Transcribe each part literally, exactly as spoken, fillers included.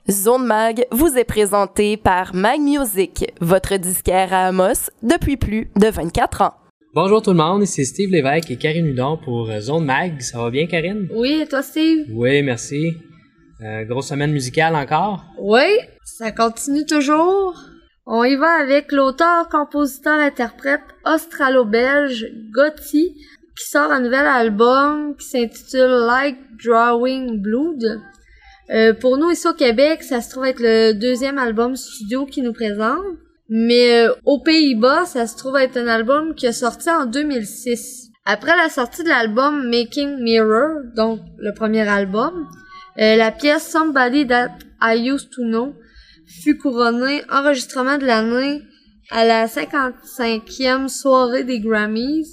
Zone Mag vous est présenté par Mag Music, votre disquaire à Amos depuis plus de vingt-quatre ans. Bonjour tout le monde, ici Steve Lévesque et Karine Hudon pour Zone Mag. Ça va bien, Karine? Oui, et toi, Steve? Oui, merci. Euh, grosse semaine musicale encore? Oui, ça continue toujours. On y va avec l'auteur, compositeur, interprète australo-belge Gotti, qui sort un nouvel album qui s'intitule Like Drawing Blood. Euh, pour nous, ici au Québec, ça se trouve être le deuxième album studio qu'il nous présente. Mais euh, aux Pays-Bas, ça se trouve être un album qui a sorti en deux mille six. Après la sortie de l'album Making Mirror, donc le premier album, euh, la pièce Somebody That I Used to Know fut couronnée enregistrement de l'année à la cinquante-cinquième soirée des Grammys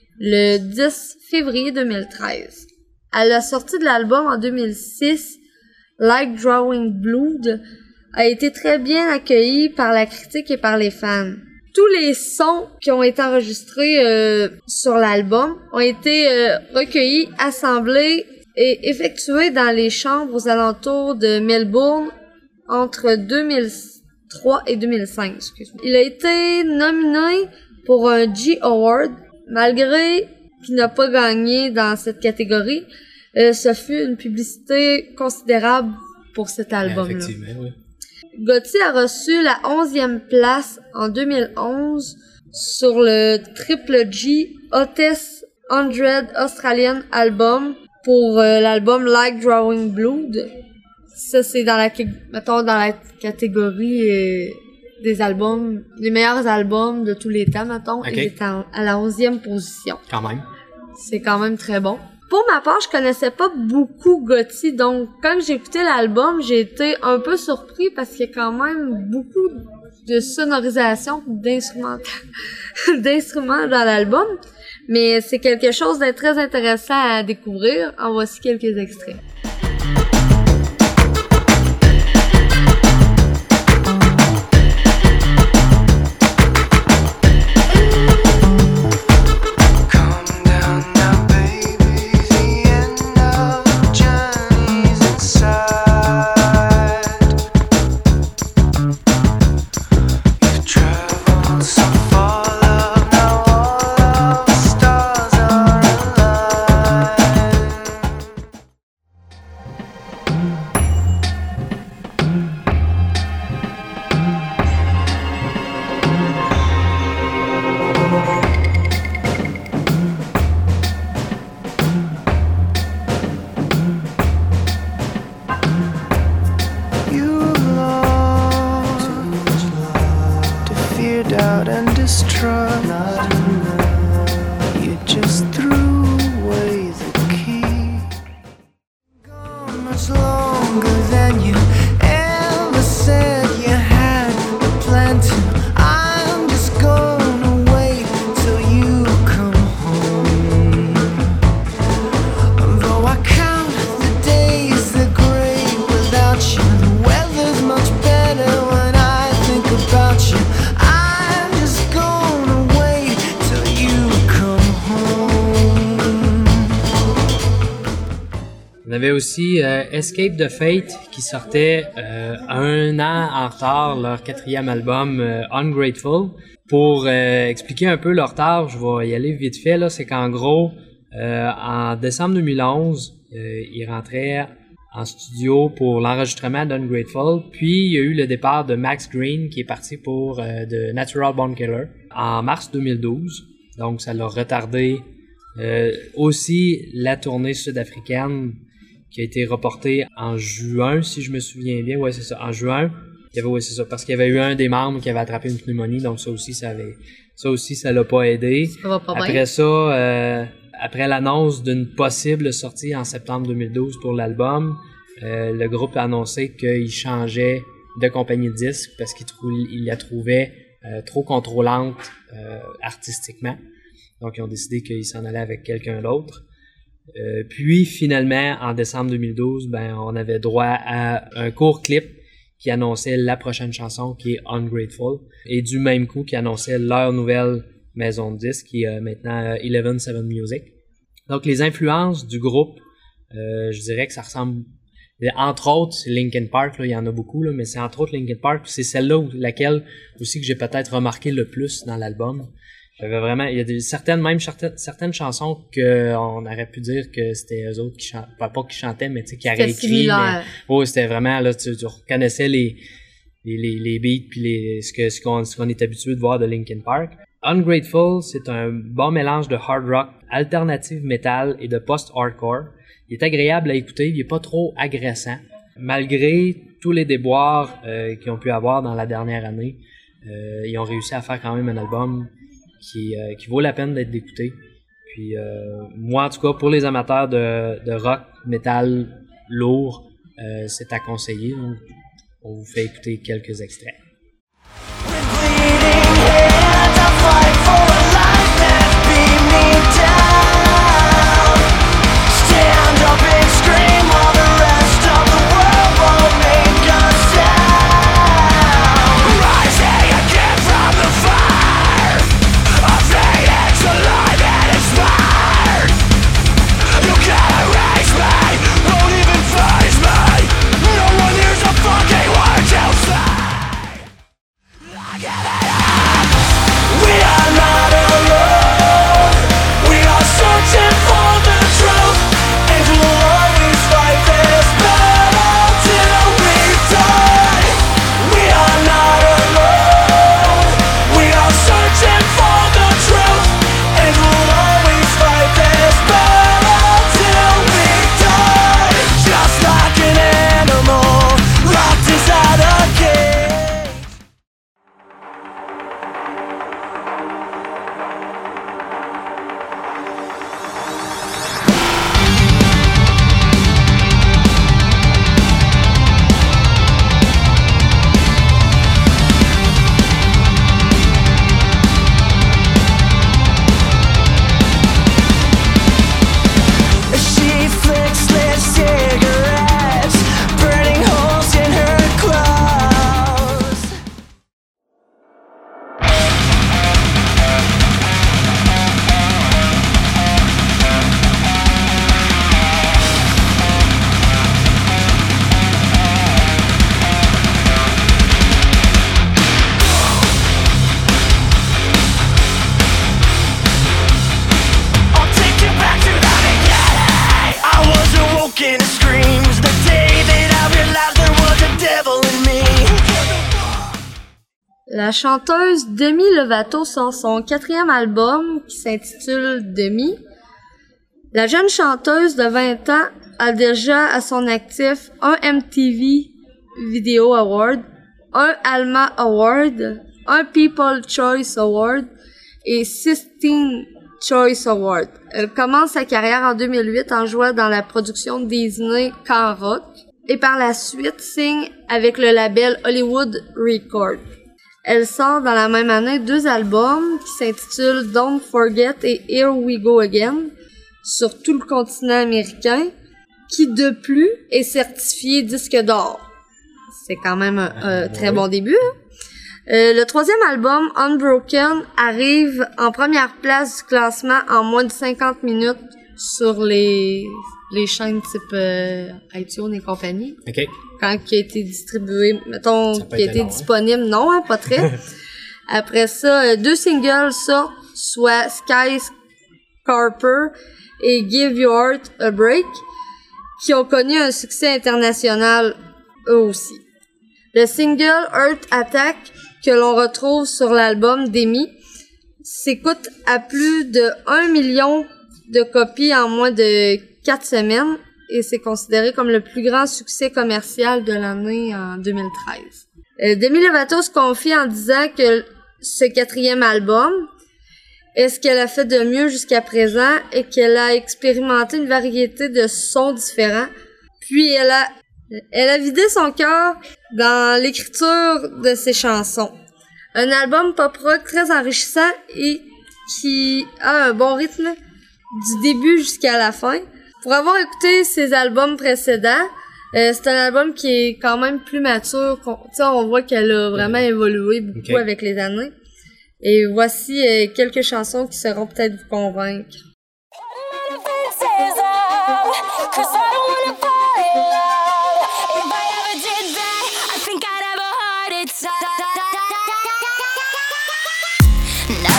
le dix février deux mille treize. À la sortie de l'album en deux mille six, Like Drawing Blood a été très bien accueilli par la critique et par les fans. Tous les sons qui ont été enregistrés euh, sur l'album ont été euh, recueillis, assemblés et effectués dans les chambres aux alentours de Melbourne entre deux mille trois et deux mille cinq. Excuse-moi. Il a été nominé pour un G Award, malgré qu'il n'a pas gagné dans cette catégorie. Euh, ce fut une publicité considérable pour cet album-là. Effectivement, oui. Gotti a reçu la onzième place en deux mille onze sur le Triple G Hottest cent Australian Album pour euh, l'album Like Drawing Blood. Ça, c'est dans la, mettons, dans la catégorie euh, des albums, les meilleurs albums de tous les temps, mettons. Okay. Il est en, à la onzième position. Quand même. C'est quand même très bon. Pour ma part, je connaissais pas beaucoup Gotti, donc quand j'ai écouté l'album, j'ai été un peu surpris parce qu'il y a quand même beaucoup de sonorisation, d'instruments, d'instruments dans l'album. Mais c'est quelque chose de très intéressant à découvrir. En voici quelques extraits. Doubt and distrust. You just threw away the key. Gone much longer than you ever said you had a plan to. I'm just gonna wait till you come home. Though I count the days, they're great without you. The weather's much better when I think about you. On avait aussi euh, Escape the Fate qui sortait euh, un an en retard, leur quatrième album euh, Ungrateful. Pour euh, expliquer un peu leur retard, je vais y aller vite fait, là, c'est qu'en gros, euh, en décembre deux mille onze, euh, ils rentraient en studio pour l'enregistrement d'Ungrateful, puis il y a eu le départ de Max Green qui est parti pour euh, The Natural Born Killer en mars deux mille douze, donc ça l'a retardé. Euh, aussi la tournée sud-africaine qui a été reporté en juin, si je me souviens bien. Ouais, c'est ça, en juin. Il y avait, ouais, c'est ça, parce qu'il y avait eu un des membres qui avait attrapé une pneumonie, donc ça aussi, ça avait, ça aussi, ça l'a pas aidé. Ça va pas après bien. ça, euh, après l'annonce d'une possible sortie en septembre deux mille douze pour l'album, euh, le groupe a annoncé qu'il changeait de compagnie de disques parce qu'il trou- il la trouvait euh, trop contrôlante euh, artistiquement. Donc, ils ont décidé qu'ils s'en allaient avec quelqu'un d'autre. Euh, puis finalement, en décembre deux mille douze, ben on avait droit à un court clip qui annonçait la prochaine chanson qui est Ungrateful, et du même coup qui annonçait leur nouvelle maison de disques qui est maintenant Eleven Seven Music. Donc les influences du groupe, euh, je dirais que ça ressemble Et entre autres, c'est Linkin Park, là, il y en a beaucoup, là, mais c'est entre autres Linkin Park, c'est celle-là où, laquelle aussi que j'ai peut-être remarqué le plus dans l'album. J'avais vraiment, il y a des, certaines, même certaines, certaines chansons qu'on aurait pu dire que c'était eux autres qui chantaient, pas, pas qui chantaient, mais tu sais, qui avaient écrit, mais, oh, c'était vraiment, là, tu, tu reconnaissais les, les, les, les beats puis les, ce que, ce qu'on, ce qu'on est habitué de voir de Linkin Park. Ungrateful, c'est un bon mélange de hard rock, alternative metal et de post-hardcore. Il est agréable à écouter, il est pas trop agressant. Malgré tous les déboires euh, qu'ils ont pu avoir dans la dernière année, euh, ils ont réussi à faire quand même un album qui, euh, qui vaut la peine d'être écouté. Puis euh, moi, en tout cas, pour les amateurs de, de rock, metal lourd, euh, c'est à conseiller. Donc, on vous fait écouter quelques extraits. La chanteuse Demi Lovato sort son quatrième album qui s'intitule Demi. La jeune chanteuse de vingt ans a déjà à son actif un M T V Video Award, un Alma Award, un People Choice Award et six Teen Choice Award. Elle commence sa carrière en deux mille huit en jouant dans la production Disney Camp Rock et par la suite signe avec le label Hollywood Records. Elle sort dans la même année deux albums qui s'intitulent Don't Forget et Here We Go Again sur tout le continent américain, qui de plus est certifié disque d'or. C'est quand même un, un très bon début. Hein? Euh, le troisième album, Unbroken, arrive en première place du classement en moins de cinquante minutes sur les, les chaînes type euh, iTunes et compagnie. OK. Quand il a été distribué, mettons, qui a été long, disponible, hein? Non, hein, pas très. Après ça, deux singles sortent, soit Skyscraper et Give Your Heart a Break, qui ont connu un succès international eux aussi. Le single Heart Attack, que l'on retrouve sur l'album Demi, s'écoute à plus de un million de copies en moins de quatre semaines, et c'est considéré comme le plus grand succès commercial de l'année en deux mille treize. Euh, Demi Lovato se confie en disant que ce quatrième album est ce qu'elle a fait de mieux jusqu'à présent et qu'elle a expérimenté une variété de sons différents. Puis elle a, elle a vidé son cœur dans l'écriture de ses chansons. Un album pop-rock très enrichissant et qui a un bon rythme du début jusqu'à la fin. Pour avoir écouté ses albums précédents, euh, c'est un album qui est quand même plus mature. Tu sais, on voit qu'elle a vraiment évolué beaucoup okay. avec les années. Et voici euh, quelques chansons qui sauront peut-être vous convaincre. Cause I don't wanna fall in love.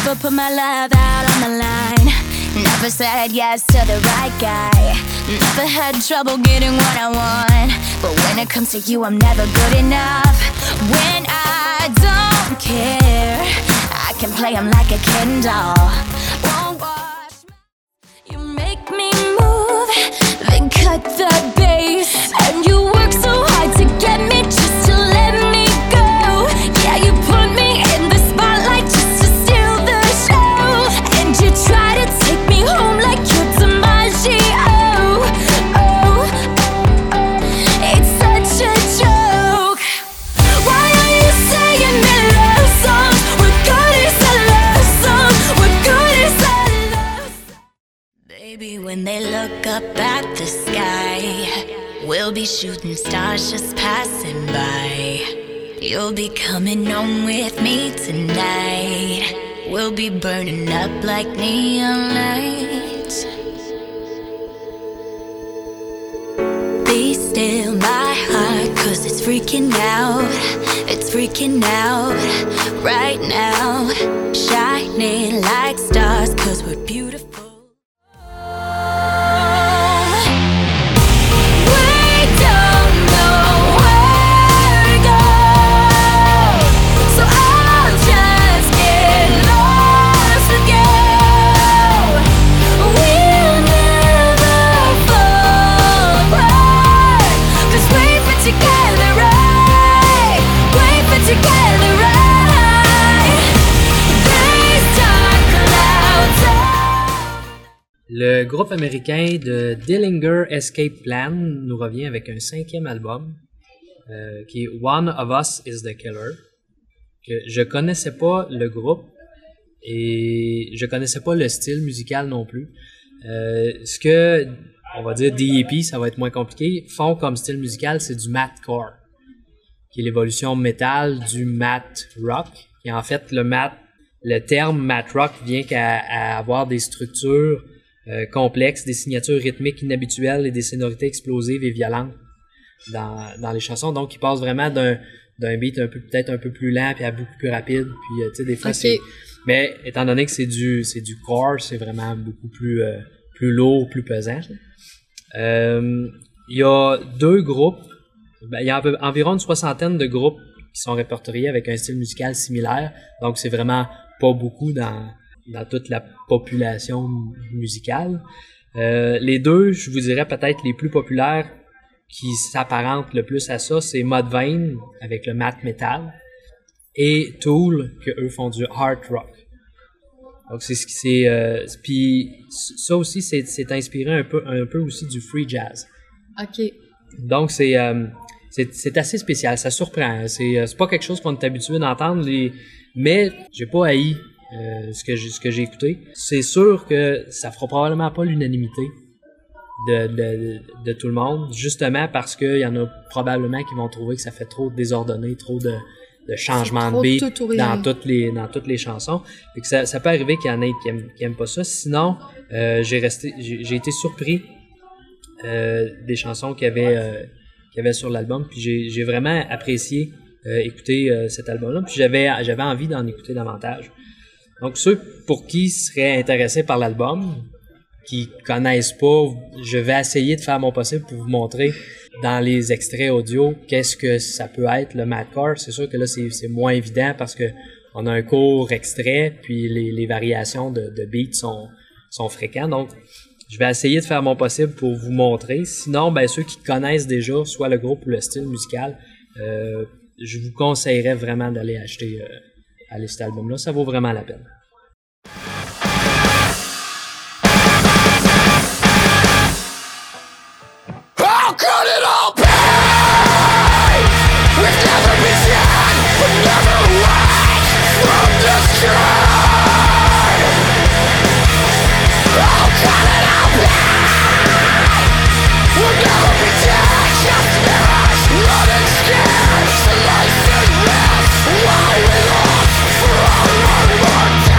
Never put my love out on the line. Never said yes to the right guy. Never had trouble getting what I want. But when it comes to you, I'm never good enough. When I don't care, I can play him like a Ken doll. Won't wash my... You make me move, then cut the bass. And you work so hard to get me just to let me go. Yeah, you put me in the spotlight just to steal the show. And you try to take me home like you're DiMaggio. Oh, it's such a joke. Why are you saying me love songs? What good is a love song? What good is a love song? Baby, when they look up at the sky, we'll be shooting stars just passing by. You'll be coming home with me tonight. We'll be burning up like neon lights. Be still my heart, cause it's freaking out. It's freaking out right now. Shining like stars, cause we're beautiful. Le groupe américain de Dillinger Escape Plan nous revient avec un cinquième album euh, qui est One of Us is the Killer. Que je connaissais pas le groupe et je connaissais pas le style musical non plus. Euh, ce que, on va dire D E P, ça va être moins compliqué, font comme style musical, c'est du mathcore, qui est l'évolution métal du math rock. Et en fait, le math, le terme math rock vient qu'à à avoir des structures Euh, complexes, des signatures rythmiques inhabituelles et des sonorités explosives et violentes dans, dans les chansons. Donc, ils passent vraiment d'un, d'un beat un peu, peut-être un peu plus lent puis à beaucoup plus rapide. Puis, euh, tu sais, des fois, okay. c'est... Mais, étant donné que c'est du, c'est du core, c'est vraiment beaucoup plus, euh, plus lourd, plus pesant. Euh, il y a deux groupes. Ben, il y a environ une soixantaine de groupes qui sont répertoriés avec un style musical similaire. Donc, c'est vraiment pas beaucoup dans... dans toute la population musicale. Euh, les deux, je vous dirais peut-être les plus populaires qui s'apparentent le plus à ça, c'est Mudvayne avec le math metal et Tool, que eux font du hard rock. Donc c'est ce qui c'est euh, puis ça aussi c'est c'est inspiré un peu un peu aussi du free jazz. OK. Donc c'est euh, c'est c'est assez spécial, ça surprend, c'est c'est pas quelque chose qu'on est habitué d'entendre les mais j'ai pas haï Euh, ce que j'ai, ce que j'ai écouté. C'est sûr que ça fera probablement pas l'unanimité de, de, de tout le monde, justement parce qu'il y en a probablement qui vont trouver que ça fait trop désordonné, trop de, de changements de beat dans toutes les, dans toutes les chansons. Et que ça, ça peut arriver qu'il y en ait qui aiment, qui aiment pas ça. Sinon, euh, j'ai resté, j'ai, j'ai été surpris euh, des chansons qu'il y avait, euh, qu'il y avait sur l'album, puis j'ai, j'ai vraiment apprécié euh, écouter euh, cet album-là, puis j'avais, j'avais envie d'en écouter davantage. Donc, ceux pour qui seraient intéressés par l'album, qui connaissent pas, je vais essayer de faire mon possible pour vous montrer dans les extraits audio qu'est-ce que ça peut être le mathcore. C'est sûr que là, c'est, c'est moins évident parce que on a un court extrait, puis les, les variations de, de beats sont, sont fréquentes. Donc, je vais essayer de faire mon possible pour vous montrer. Sinon, ben ceux qui connaissent déjà soit le groupe ou le style musical, euh, je vous conseillerais vraiment d'aller acheter euh, aller cet album-là. Ça vaut vraiment la peine. How could it all be? We've never been seen, but never went from the sky. How could it all be? We'll never be dead, just mirrors, running scared. The life is real, why we lost for our hard work.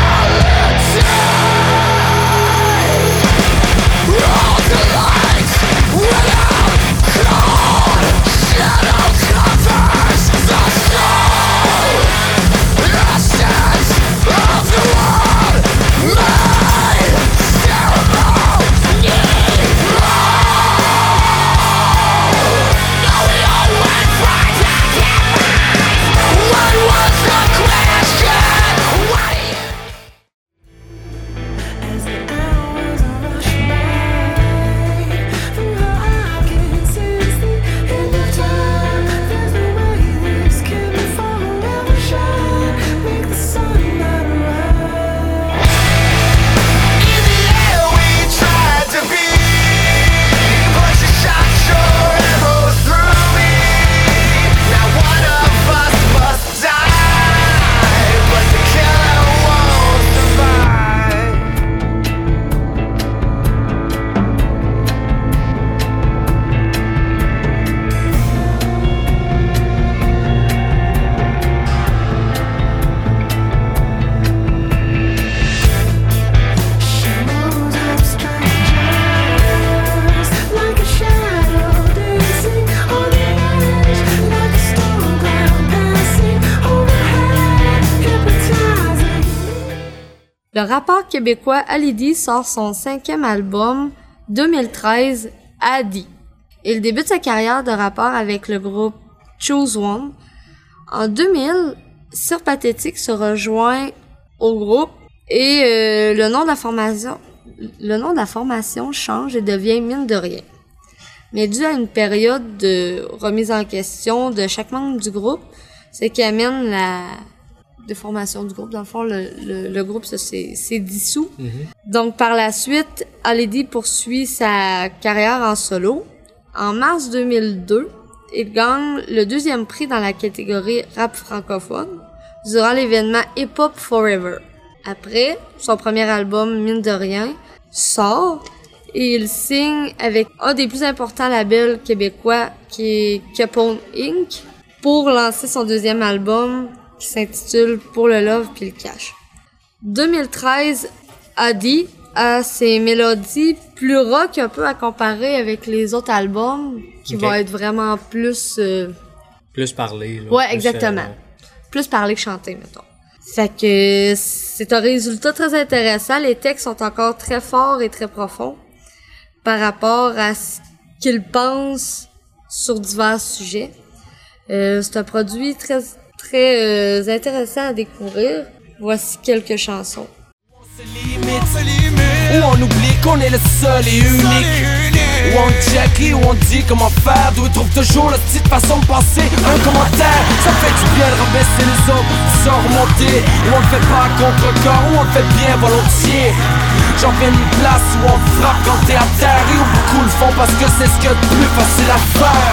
Le rappeur québécois Ali D sort son cinquième album deux mille treize, Adi. Il débute sa carrière de rappeur avec le groupe Choose One. En deux mille, Sir Pathétique se rejoint au groupe et euh, le nom de la formation le nom de la formation change et devient Mine de rien. Mais dû à une période de remise en question de chaque membre du groupe, ce qui amène la déformation du groupe. Dans le fond, le, le, le groupe ça, c'est, c'est dissous. Mm-hmm. Donc, par la suite, Ali D poursuit sa carrière en solo. En mars deux mille deux, il gagne le deuxième prix dans la catégorie rap francophone durant l'événement Hip Hop Forever. Après, son premier album, Mine de rien, sort et il signe avec un des plus importants labels québécois qui est Capone Incorporated pour lancer son deuxième album qui s'intitule Pour le Love puis le Cash. deux mille treize, Adi a ses mélodies plus rock un peu à comparer avec les autres albums qui okay. vont être vraiment plus... Euh... Plus parlé. Là, ouais, plus, exactement. Euh... Plus parlé que chanté, mettons. Fait que c'est un résultat très intéressant. Les textes sont encore très forts et très profonds par rapport à ce qu'ils pensent sur divers sujets. Euh, c'est un produit très, très euh, intéressant à découvrir. Voici quelques chansons. On se limite, se limite. Où on oublie qu'on est le seul et unique. Où on check et où on dit comment faire. D'où ils trouvent toujours la petite façon de penser. Un commentaire, ça fait du bien de rabaisser les autres, sans remonter. Où on le fait pas contre corps, où on le fait bien volontiers. J'en viens d'une place où on frappe quand t'es à terre. Et où beaucoup le font parce que c'est ce qu'il y a de plus facile à faire.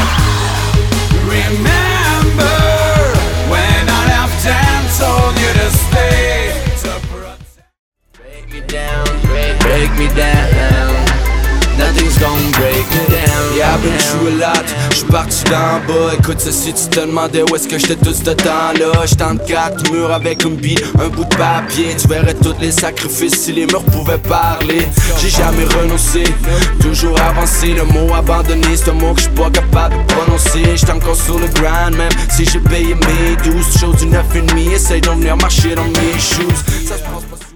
Remember when I left and told you to stay. Break me down, break, break me down. Nothing's gonna break me down. Yeah, I've been through a lot. J'suis parti d'en bas. Écoute ceci, tu te demandais où est-ce que j'étais tout ce temps-là. J'étais entre quatre murs avec une bille, un bout de papier. Tu verrais tous les sacrifices si les murs pouvaient parler. J'ai jamais renoncé, toujours avancé. Le mot abandonné, c'est un mot que j'suis pas capable de prononcer. J'étais encore sur le grind, même si j'ai payé mes douze. Chose du neuf et demi, essaye d'en venir marcher dans mes shoes. Ça se passe pas souvent.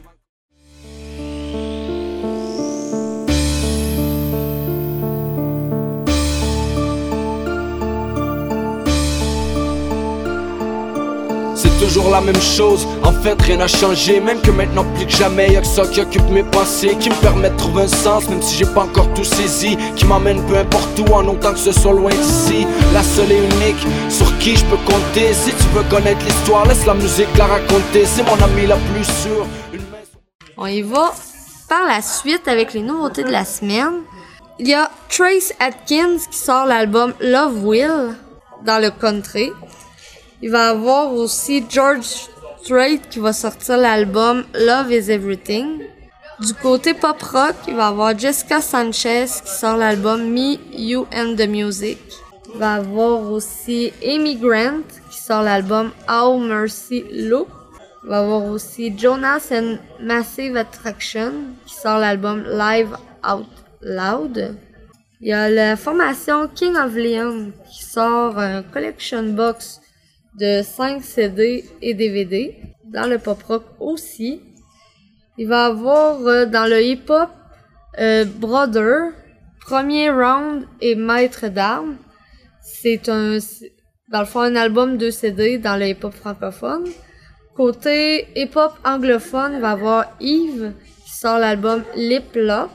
C'est toujours la même chose, en fait rien n'a changé. Même que maintenant plus que jamais, y'a que ça qui occupe mes pensées, qui me permet de trouver un sens, même si j'ai pas encore tout saisi, qui m'emmène peu importe où, en autant que ce soit loin d'ici. La seule et unique, sur qui je peux compter. Si tu veux connaître l'histoire, laisse la musique la raconter. C'est mon ami la plus sûre. Une main sur... On y va par la suite avec les nouveautés de la semaine. Il y a Trace Atkins qui sort l'album Love Will dans le country. Il va y avoir aussi George Strait qui va sortir l'album Love is Everything. Du côté pop rock, il va y avoir Jessica Sanchez qui sort l'album Me, You and the Music. Il va y avoir aussi Amy Grant qui sort l'album How Mercy Look. Il va y avoir aussi Jonas and Massive Attraction qui sort l'album Live Out Loud. Il y a la formation King of Leon qui sort un collection box de cinq C D et D V D, dans le pop rock aussi. Il va y avoir euh, dans le hip hop euh, Brother, Premier Round et Maître d'armes. C'est un, dans le fond, un album de C D dans le hip hop francophone. Côté hip hop anglophone, il va y avoir Yves qui sort l'album Lip Lock.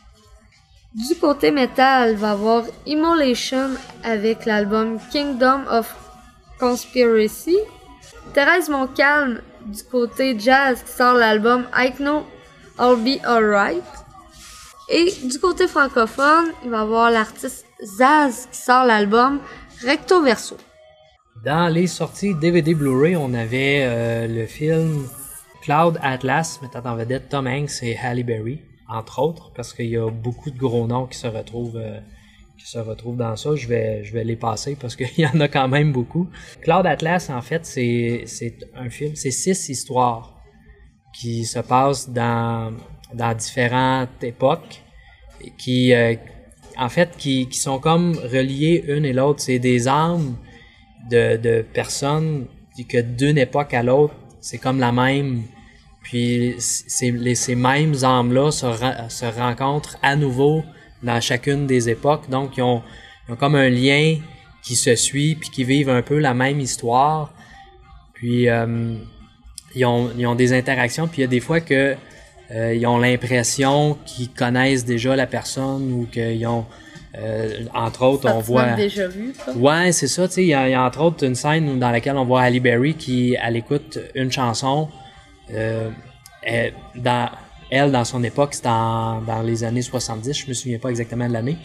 Du côté metal, il va y avoir Immolation avec l'album Kingdom of Conspiracy. Thérèse Montcalm du côté jazz qui sort l'album I Know I'll Be Alright. Et du côté francophone, il va y avoir l'artiste Zaz qui sort l'album Recto Verso. Dans les sorties D V D Blu-ray, on avait euh, le film Cloud Atlas mettant en vedette Tom Hanks et Halle Berry, entre autres, parce qu'il y a beaucoup de gros noms qui se retrouvent euh, qui se retrouvent dans ça. Je vais, je vais les passer parce qu'il y en a quand même beaucoup. Cloud Atlas, en fait, c'est, c'est un film, c'est six histoires qui se passent dans, dans différentes époques, qui, euh, en fait, qui, qui sont comme reliées une et l'autre. C'est des âmes de, de personnes que d'une époque à l'autre, c'est comme la même Puis ces, les, ces mêmes âmes-là se, se rencontrent à nouveau dans chacune des époques. Donc, ils ont, ils ont comme un lien qui se suit, puis qui vivent un peu la même histoire. Puis, euh, ils, ont, ils ont des interactions, puis il y a des fois que euh, ils ont l'impression qu'ils connaissent déjà la personne ou qu'ils ont... Euh, entre autres, on voit... déjà vu, ça. Ouais, c'est ça, tu sais, il y, y a entre autres une scène dans laquelle on voit Halle Berry qui, elle écoute une chanson, euh, elle, dans, elle, dans son époque, c'était en, dans les années soixante-dix, je me souviens pas exactement de l'année,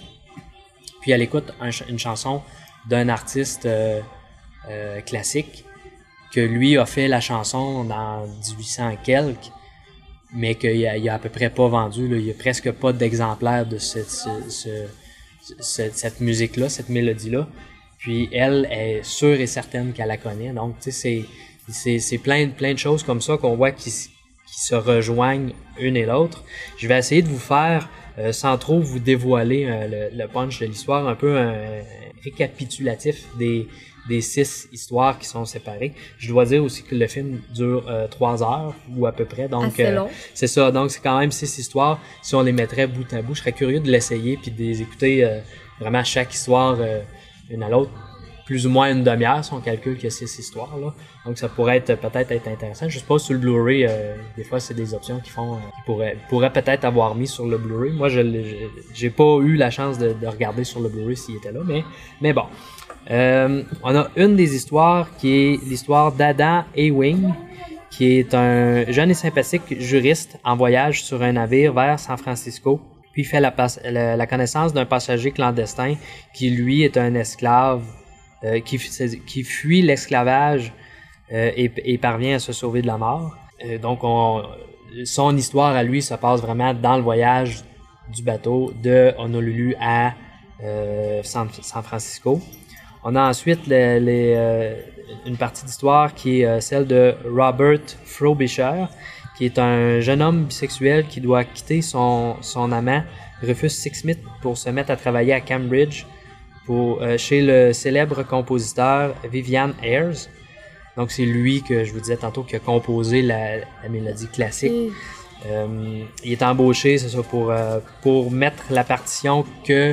puis elle écoute un, une chanson d'un artiste euh, euh, classique, que lui a fait la chanson dans dix-huit cents quelques, mais qu'il y a, il y a à peu près pas vendu, là, il y a presque pas d'exemplaires de cette... Ce, ce, Cette, cette musique-là, cette mélodie-là. Puis elle est sûre et certaine qu'elle la connaît. Donc, tu sais, c'est, c'est, c'est plein, plein de choses comme ça qu'on voit qui, qui se rejoignent une et l'autre. Je vais essayer de vous faire, euh, sans trop vous dévoiler euh, le, le punch de l'histoire, un peu un récapitulatif des, des six histoires qui sont séparées. Je dois dire aussi que le film dure euh, trois heures ou à peu près. Donc, assez long. Euh, c'est ça. Donc, c'est quand même six histoires. Si on les mettrait bout à bout, je serais curieux de l'essayer puis de les écouter euh, vraiment chaque histoire euh, une à l'autre. Plus ou moins une demi-heure si on calcule qu'il y a six histoires, là. Donc, ça pourrait être peut-être être intéressant. Je sais pas, sur le Blu-ray, euh, des fois, c'est des options qui font, euh, qui pourraient, pourraient peut-être avoir mis sur le Blu-ray. Moi, je l'ai, j'ai pas eu la chance de, de regarder sur le Blu-ray s'il était là, mais, mais bon. Euh, on a une des histoires qui est l'histoire d'Adam Ewing, qui est un jeune et sympathique juriste en voyage sur un navire vers San Francisco. Puis il fait la, la, la connaissance d'un passager clandestin qui, lui, est un esclave euh, qui, qui fuit l'esclavage euh, et, et parvient à se sauver de la mort. Euh, donc, on, son histoire à lui se passe vraiment dans le voyage du bateau de Honolulu à euh, San, San Francisco. On a ensuite les, les, euh, une partie d'histoire qui est euh, celle de Robert Frobisher, qui est un jeune homme bisexuel qui doit quitter son, son amant Rufus Sixsmith pour se mettre à travailler à Cambridge pour, euh, chez le célèbre compositeur Vivian Ayres. Donc c'est lui que je vous disais tantôt qui a composé la, la mélodie classique. Mm. Euh, il est embauché, c'est ça, pour, euh, pour mettre la partition que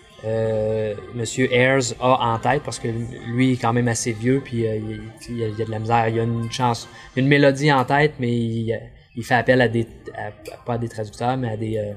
Euh, Monsieur Ayres a en tête, parce que lui est quand même assez vieux, puis euh, il, il, y a, il y a de la misère, il y a une chance, une mélodie en tête, mais il, il fait appel à des, à, pas à des traducteurs, mais à des, euh,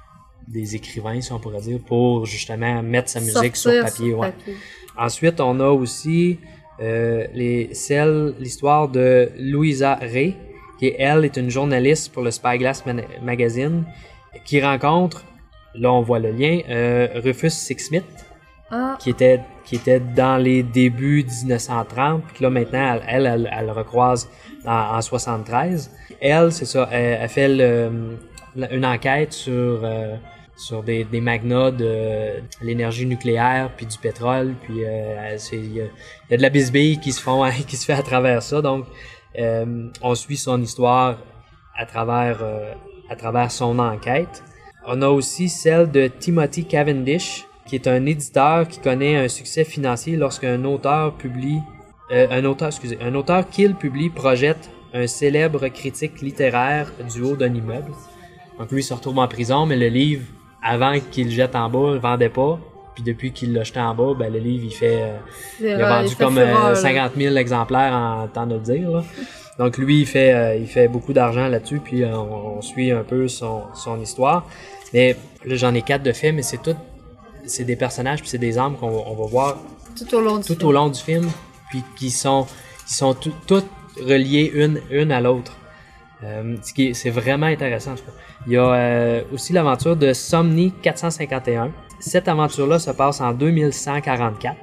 des écrivains, si on pourrait dire, pour justement mettre sa musique sortir sur papier. Sur ouais. papier. Ensuite, on a aussi euh, les, celle, l'histoire de Louisa Ray, qui elle est une journaliste pour le Spyglass Magazine, qui rencontre, là on voit le lien, euh, Rufus Sixsmith, ah. qui était qui était dans les débuts dix-neuf cent trente, puis là maintenant elle elle, elle, elle recroise en, en soixante-treize. Elle, c'est ça, elle, elle fait le, une enquête sur euh, sur des, des magnats de l'énergie nucléaire puis du pétrole, puis euh, c'est il y, y a de la bisbille qui se font qui se fait à travers ça. Donc euh, on suit son histoire à travers euh, à travers son enquête. On a aussi celle de Timothy Cavendish, qui est un éditeur qui connaît un succès financier lorsqu'un auteur publie, euh, un auteur, excusez, un auteur qu'il publie projette un célèbre critique littéraire du haut d'un immeuble. Donc lui, il se retrouve en prison, mais le livre, avant qu'il le jette en bas, il ne vendait pas. Puis depuis qu'il l'a jeté en bas, ben le livre, il fait, euh, il a vendu comme euh, cinquante mille exemplaires en temps de le dire, là. Donc lui, il fait, euh, il fait beaucoup d'argent là-dessus, puis euh, on, on suit un peu son, son histoire. Mais là, j'en ai quatre de faits, mais c'est tout, c'est des personnages, puis c'est des âmes qu'on on va voir tout au long du tout film. au long du film, puis qui sont, qui sont tout, toutes reliées une, une à l'autre. Euh, ce qui est, c'est vraiment intéressant. En tout cas. Il y a euh, aussi l'aventure de Somni quatre cent cinquante et un. Cette aventure-là se passe en deux mille cent quarante-quatre.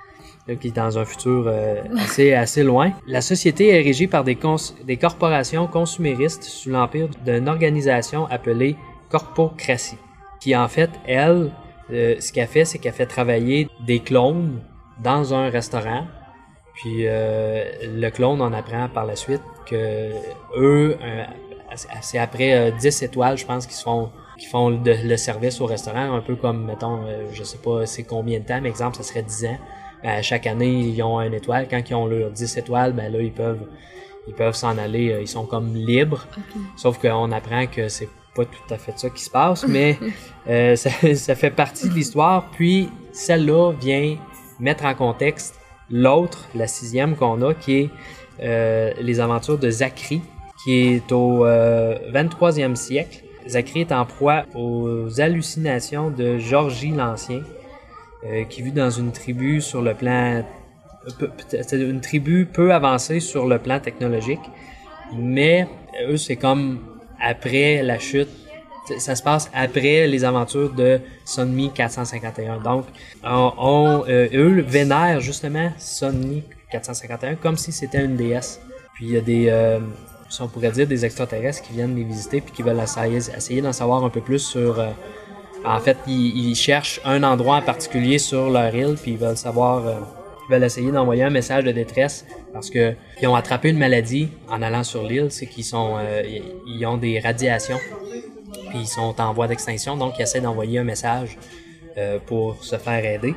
Qui est dans un futur euh, assez, assez loin. La société est régie par des, cons- des corporations consuméristes sous l'empire d'une organisation appelée Corpocratie, qui en fait, elle, euh, ce qu'elle fait, c'est qu'elle fait travailler des clones dans un restaurant. Puis euh, le clone en apprend par la suite que eux, euh, c'est après euh, dix étoiles, je pense, qu'ils se font qui font le, le service au restaurant, un peu comme, mettons, euh, je sais pas c'est combien de temps, mais exemple, ça serait dix ans. À chaque année, ils ont une étoile. Quand ils ont leurs dix étoiles, ben là, ils peuvent ils peuvent s'en aller, euh, ils sont comme libres. Okay. Sauf qu'on apprend que c'est pas tout à fait ça qui se passe, mais euh, ça, ça fait partie de l'histoire. Puis celle-là vient mettre en contexte l'autre, la sixième qu'on a, qui est euh, les aventures de Zachary, qui est au euh, vingt-troisième siècle. Zachary est en proie aux hallucinations de Georgie l'Ancien, euh, qui vit dans une tribu sur le plan, c'est une tribu peu avancée sur le plan technologique, mais eux c'est comme après la chute, ça se passe après les aventures de Sunmi quatre cent cinquante et un. Donc, on, on euh, eux vénèrent justement Sunmi quatre cent cinquante et un comme si c'était une déesse. Puis il y a des euh, si on pourrait dire des extraterrestres qui viennent les visiter puis qui veulent essayer, essayer d'en savoir un peu plus sur... Euh, en fait, ils, ils cherchent un endroit en particulier sur leur île puis ils veulent savoir... Euh, ils veulent essayer d'envoyer un message de détresse parce que ils ont attrapé une maladie en allant sur l'île, c'est qu'ils sont... Euh, ils ont des radiations puis ils sont en voie d'extinction, donc ils essaient d'envoyer un message euh, pour se faire aider.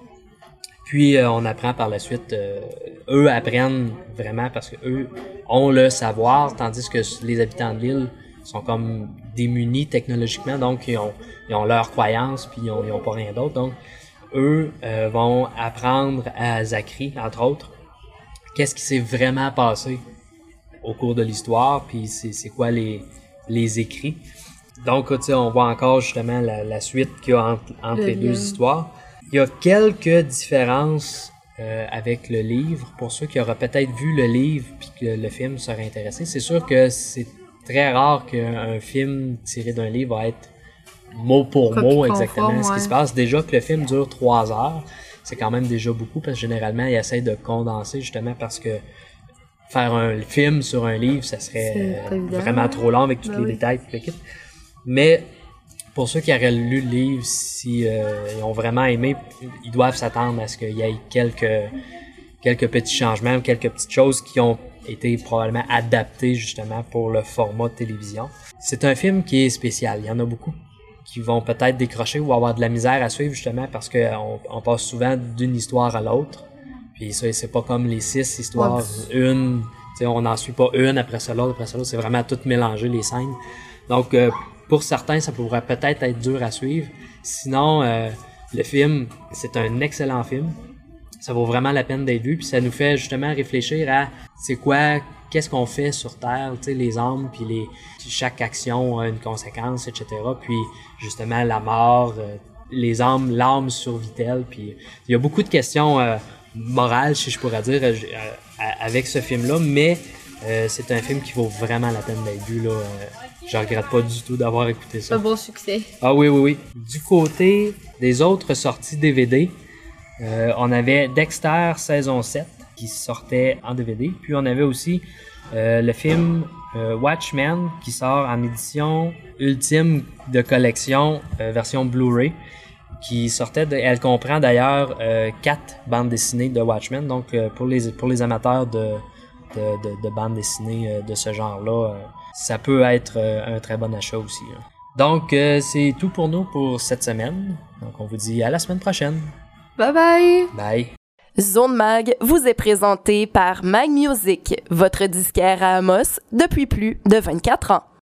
Puis euh, on apprend par la suite, euh, eux apprennent vraiment parce que eux ont le savoir, tandis que les habitants de l'île sont comme démunis technologiquement, donc ils ont, ils ont leurs croyances, puis ils ont, ils ont pas rien d'autre. Donc eux euh, vont apprendre à Zachary, entre autres, qu'est-ce qui s'est vraiment passé au cours de l'histoire, puis c'est, c'est quoi les, les écrits. Donc, tu sais, on voit encore justement la, la suite qu'il y a entre, entre les deux histoires. Il y a quelques différences euh, avec le livre. Pour ceux qui auraient peut-être vu le livre puis que le film serait intéressé, c'est sûr que c'est très rare qu'un film tiré d'un livre va être mot pour Copie mot exactement conforme, ce qui ouais. se passe. Déjà que le film dure trois heures, c'est quand même déjà beaucoup parce que généralement, ils essayent de condenser justement parce que faire un film sur un livre, ça serait euh, vraiment trop long avec tous ben les oui. détails et le kit. Mais pour ceux qui auraient lu le livre, si euh, ils ont vraiment aimé, ils doivent s'attendre à ce qu'il y ait quelques quelques petits changements, quelques petites choses qui ont été probablement adaptées justement pour le format de télévision. C'est un film qui est spécial. Il y en a beaucoup qui vont peut-être décrocher ou avoir de la misère à suivre justement parce qu'on on passe souvent d'une histoire à l'autre. Puis ça, c'est pas comme les six histoires, Ouais. une, tu sais, on n'en suit pas une après ça l'autre, après ça l'autre. C'est vraiment tout mélangé les scènes. Donc euh, pour certains, ça pourrait peut-être être dur à suivre. Sinon, euh, le film, c'est un excellent film. Ça vaut vraiment la peine d'être vu. Puis ça nous fait justement réfléchir à c'est quoi, qu'est-ce qu'on fait sur Terre, tu sais, les âmes, puis les, chaque action a une conséquence, et cetera. Puis justement, la mort, euh, les âmes, l'âme survit-elle. Puis il y a beaucoup de questions euh, morales, si je pourrais dire, euh, avec ce film-là, mais euh, c'est un film qui vaut vraiment la peine d'être vu, là. Euh, Je regrette pas du tout d'avoir écouté ça. Un beau succès. Ah oui, oui, oui. Du côté des autres sorties D V D, euh, on avait Dexter saison sept qui sortait en D V D. Puis on avait aussi euh, le film euh, Watchmen qui sort en édition ultime de collection, euh, version Blu-ray, qui sortait. De, elle comprend d'ailleurs euh, quatre bandes dessinées de Watchmen. Donc euh, pour les pour les amateurs de de, de, de bandes dessinées euh, de ce genre-là. Euh, ça peut être euh, un très bon achat aussi. Là. Donc, euh, c'est tout pour nous pour cette semaine. Donc, on vous dit à la semaine prochaine. Bye bye! Bye! Zone Mag vous est présenté par Mag Music, votre disquaire à Amos depuis plus de vingt-quatre ans.